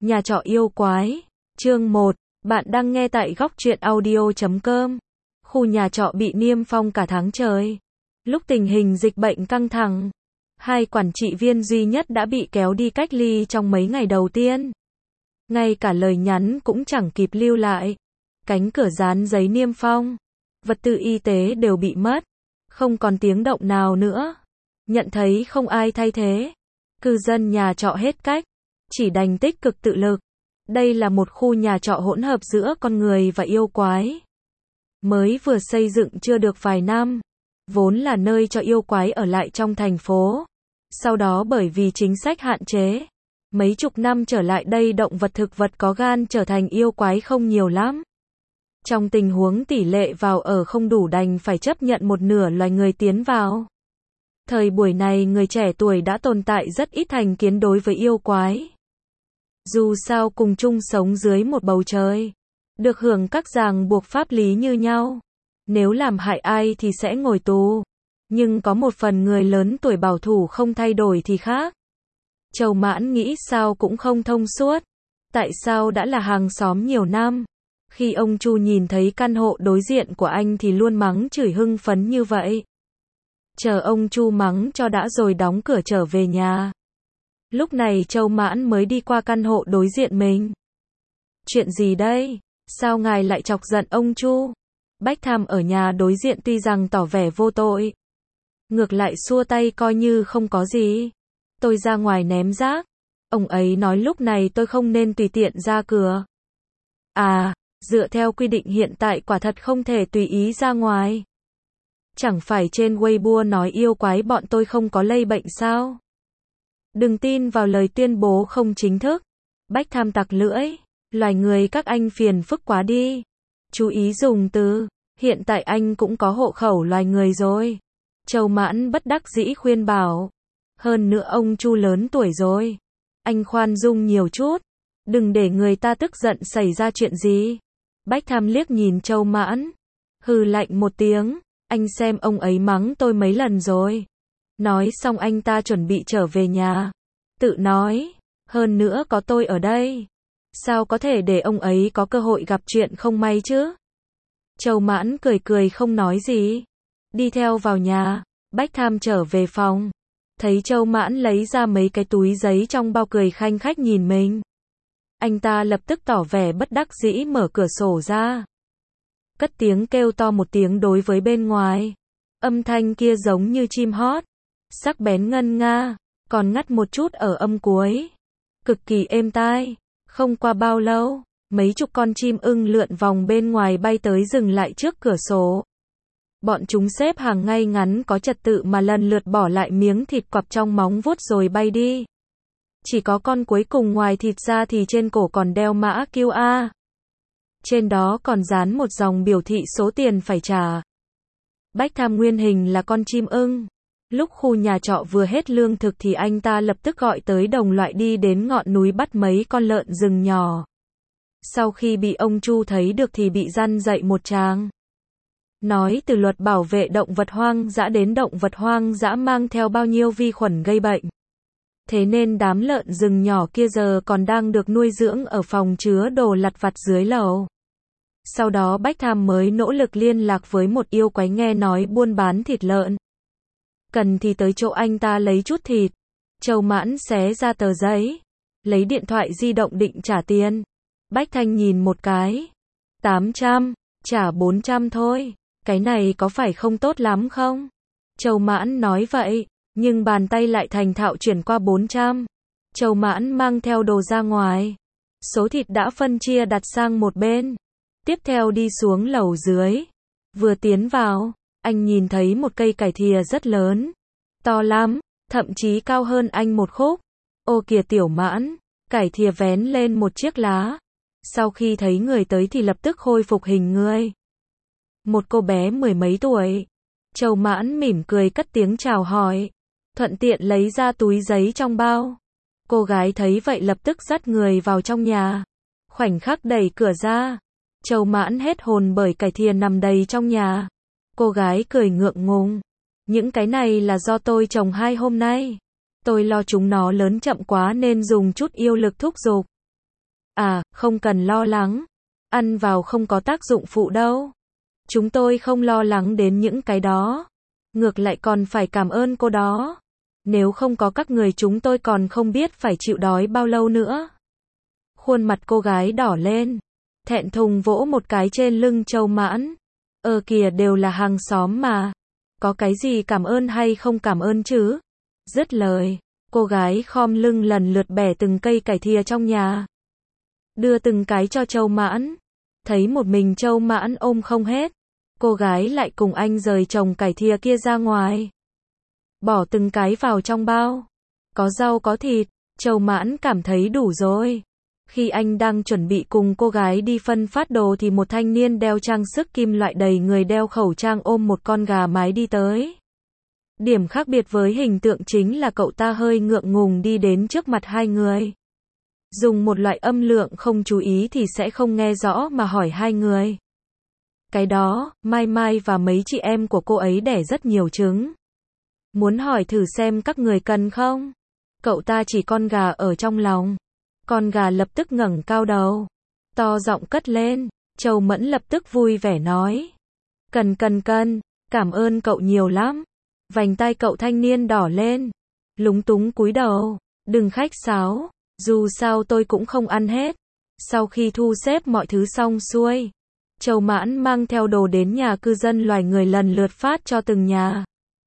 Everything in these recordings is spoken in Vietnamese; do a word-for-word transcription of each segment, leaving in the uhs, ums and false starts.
Nhà trọ yêu quái. Chương một. Bạn đang nghe tại góc truyện audio chấm com. Khu nhà trọ bị niêm phong cả tháng trời. Lúc tình hình dịch bệnh căng thẳng, hai quản trị viên duy nhất đã bị kéo đi cách ly trong mấy ngày đầu tiên. Ngay cả lời nhắn cũng chẳng kịp lưu lại. Cánh cửa dán giấy niêm phong, vật tư y tế đều bị mất. Không còn tiếng động nào nữa. Nhận thấy không ai thay thế, cư dân nhà trọ hết cách, chỉ đành tích cực tự lực. Đây là một khu nhà trọ hỗn hợp giữa con người và yêu quái. Mới vừa xây dựng chưa được vài năm, vốn là nơi cho yêu quái ở lại trong thành phố. Sau đó bởi vì chính sách hạn chế, mấy chục năm trở lại đây động vật thực vật có gan trở thành yêu quái không nhiều lắm. Trong tình huống tỷ lệ vào ở không đủ đành phải chấp nhận một nửa loài người tiến vào. Thời buổi này người trẻ tuổi đã tồn tại rất ít thành kiến đối với yêu quái. Dù sao cùng chung sống dưới một bầu trời, được hưởng các ràng buộc pháp lý như nhau. Nếu làm hại ai thì sẽ ngồi tù. Nhưng có một phần người lớn tuổi bảo thủ không thay đổi thì khác. Châu Mãn nghĩ sao cũng không thông suốt. Tại sao đã là hàng xóm nhiều năm, khi ông Chu nhìn thấy căn hộ đối diện của anh thì luôn mắng chửi hưng phấn như vậy. Chờ ông Chu mắng cho đã rồi đóng cửa trở về nhà. Lúc này Châu Mãn mới đi qua căn hộ đối diện mình. Chuyện gì đây? Sao ngài lại chọc giận ông Chu? Bách Tham ở nhà đối diện tuy rằng tỏ vẻ vô tội, ngược lại xua tay coi như không có gì. Tôi ra ngoài ném rác. Ông ấy nói lúc này tôi không nên tùy tiện ra cửa. À, dựa theo quy định hiện tại quả thật không thể tùy ý ra ngoài. Chẳng phải trên Weibo nói yêu quái bọn tôi không có lây bệnh sao? Đừng tin vào lời tuyên bố không chính thức. Bách Tham tặc lưỡi. Loài người các anh phiền phức quá đi. Chú ý dùng từ. Hiện tại anh cũng có hộ khẩu loài người rồi. Châu Mãn bất đắc dĩ khuyên bảo. Hơn nữa ông Chu lớn tuổi rồi. Anh khoan dung nhiều chút. Đừng để người ta tức giận xảy ra chuyện gì. Bách Tham liếc nhìn Châu Mãn. Hừ lạnh một tiếng. Anh xem ông ấy mắng tôi mấy lần rồi. Nói xong anh ta chuẩn bị trở về nhà. Tự nói. Hơn nữa có tôi ở đây. Sao có thể để ông ấy có cơ hội gặp chuyện không may chứ? Châu Mãn cười cười không nói gì. Đi theo vào nhà. Bách Tham trở về phòng. Thấy Châu Mãn lấy ra mấy cái túi giấy trong bao cười khanh khách nhìn mình. Anh ta lập tức tỏ vẻ bất đắc dĩ mở cửa sổ ra. Cất tiếng kêu to một tiếng đối với bên ngoài. Âm thanh kia giống như chim hót. Sắc bén ngân nga. Còn ngắt một chút ở âm cuối. Cực kỳ êm tai. Không qua bao lâu, mấy chục con chim ưng lượn vòng bên ngoài bay tới dừng lại trước cửa sổ. Bọn chúng xếp hàng ngay ngắn có trật tự mà lần lượt bỏ lại miếng thịt quặp trong móng vuốt rồi bay đi. Chỉ có con cuối cùng ngoài thịt ra thì trên cổ còn đeo mã quy rờ. Trên đó còn dán một dòng biểu thị số tiền phải trả. Bách Tham nguyên hình là con chim ưng. Lúc khu nhà trọ vừa hết lương thực thì anh ta lập tức gọi tới đồng loại đi đến ngọn núi bắt mấy con lợn rừng nhỏ. Sau khi bị ông Chu thấy được thì bị răn dậy một tràng. Nói từ luật bảo vệ động vật hoang dã đến động vật hoang dã mang theo bao nhiêu vi khuẩn gây bệnh. Thế nên đám lợn rừng nhỏ kia giờ còn đang được nuôi dưỡng ở phòng chứa đồ lặt vặt dưới lầu. Sau đó Bách Tham mới nỗ lực liên lạc với một yêu quái nghe nói buôn bán thịt lợn. Cần thì tới chỗ anh ta lấy chút thịt. Châu Mãn xé ra tờ giấy. Lấy điện thoại di động định trả tiền. Bách Thanh nhìn một cái. tám trăm, trả bốn trăm thôi. Cái này có phải không tốt lắm không? Châu Mãn nói vậy, nhưng bàn tay lại thành thạo chuyển qua bốn trăm. Châu Mãn mang theo đồ ra ngoài. Số thịt đã phân chia đặt sang một bên. Tiếp theo đi xuống lầu dưới. Vừa tiến vào, anh nhìn thấy một cây cải thìa rất lớn. To lắm, thậm chí cao hơn anh một khúc. Ô kìa Tiểu Mãn, cải thìa vén lên một chiếc lá. Sau khi thấy người tới thì lập tức khôi phục hình người. Một cô bé mười mấy tuổi. Châu Mãn mỉm cười cất tiếng chào hỏi. Thuận tiện lấy ra túi giấy trong bao. Cô gái thấy vậy lập tức dắt người vào trong nhà. Khoảnh khắc đẩy cửa ra. Châu Mãn hết hồn bởi cải thìa nằm đầy trong nhà. Cô gái cười ngượng ngùng. Những cái này là do tôi trồng hai hôm nay. Tôi lo chúng nó lớn chậm quá nên dùng chút yêu lực thúc giục. À, không cần lo lắng. Ăn vào không có tác dụng phụ đâu. Chúng tôi không lo lắng đến những cái đó. Ngược lại còn phải cảm ơn cô đó. Nếu không có các người chúng tôi còn không biết phải chịu đói bao lâu nữa. Khuôn mặt cô gái đỏ lên. Thẹn thùng vỗ một cái trên lưng Châu Mãn. Ờ kìa đều là hàng xóm mà. Có cái gì cảm ơn hay không cảm ơn chứ? Dứt lời, cô gái khom lưng lần lượt bẻ từng cây cải thìa trong nhà. Đưa từng cái cho Châu Mãn. Thấy một mình Châu Mãn ôm không hết. Cô gái lại cùng anh rời chồng cải thìa kia ra ngoài. Bỏ từng cái vào trong bao. Có rau có thịt, Châu Mãn cảm thấy đủ rồi. Khi anh đang chuẩn bị cùng cô gái đi phân phát đồ thì một thanh niên đeo trang sức kim loại đầy người đeo khẩu trang ôm một con gà mái đi tới. Điểm khác biệt với hình tượng chính là cậu ta hơi ngượng ngùng đi đến trước mặt hai người. Dùng một loại âm lượng không chú ý thì sẽ không nghe rõ mà hỏi hai người. Cái đó, Mai Mai và mấy chị em của cô ấy đẻ rất nhiều trứng. Muốn hỏi thử xem các người cần không? Cậu ta chỉ con gà ở trong lòng. Con gà lập tức ngẩng cao đầu. To giọng cất lên. Châu Mẫn lập tức vui vẻ nói. Cần cần cần, cảm ơn cậu nhiều lắm. Vành tai cậu thanh niên đỏ lên. Lúng túng cúi đầu. Đừng khách sáo. Dù sao tôi cũng không ăn hết. Sau khi thu xếp mọi thứ xong xuôi, Châu Mãn mang theo đồ đến nhà cư dân loài người lần lượt phát cho từng nhà.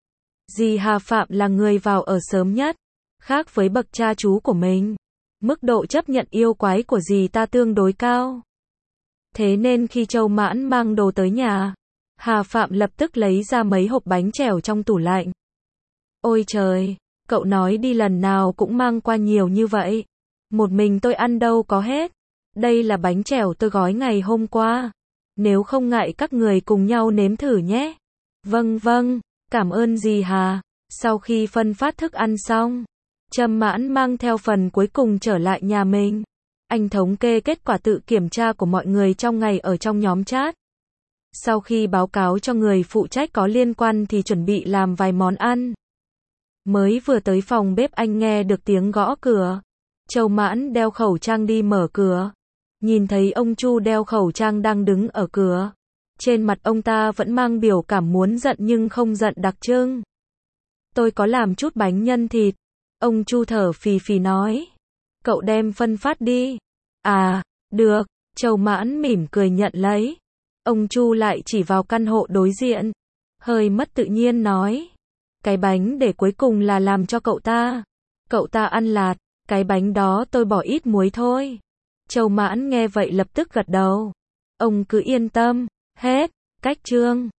Dì Hà Phạm là người vào ở sớm nhất. Khác với bậc cha chú của mình, mức độ chấp nhận yêu quái của dì ta tương đối cao. Thế nên khi Châu Mãn mang đồ tới nhà, Hà Phạm lập tức lấy ra mấy hộp bánh chèo trong tủ lạnh. Ôi trời, cậu nói đi lần nào cũng mang qua nhiều như vậy. Một mình tôi ăn đâu có hết. Đây là bánh chèo tôi gói ngày hôm qua. Nếu không ngại các người cùng nhau nếm thử nhé. Vâng vâng, cảm ơn dì Hà. Sau khi phân phát thức ăn xong, Trầm Mãn mang theo phần cuối cùng trở lại nhà mình. Anh thống kê kết quả tự kiểm tra của mọi người trong ngày ở trong nhóm chat. Sau khi báo cáo cho người phụ trách có liên quan thì chuẩn bị làm vài món ăn. Mới vừa tới phòng bếp anh nghe được tiếng gõ cửa. Châu Mãn đeo khẩu trang đi mở cửa. Nhìn thấy ông Chu đeo khẩu trang đang đứng ở cửa. Trên mặt ông ta vẫn mang biểu cảm muốn giận nhưng không giận đặc trưng. Tôi có làm chút bánh nhân thịt. Ông Chu thở phì phì nói. Cậu đem phân phát đi. À, được. Châu Mãn mỉm cười nhận lấy. Ông Chu lại chỉ vào căn hộ đối diện. Hơi mất tự nhiên nói. Cái bánh để cuối cùng là làm cho cậu ta. Cậu ta ăn lạt. Cái bánh đó tôi bỏ ít muối thôi. Châu Mãn nghe vậy lập tức gật đầu. Ông cứ yên tâm. Hết. Cách chương.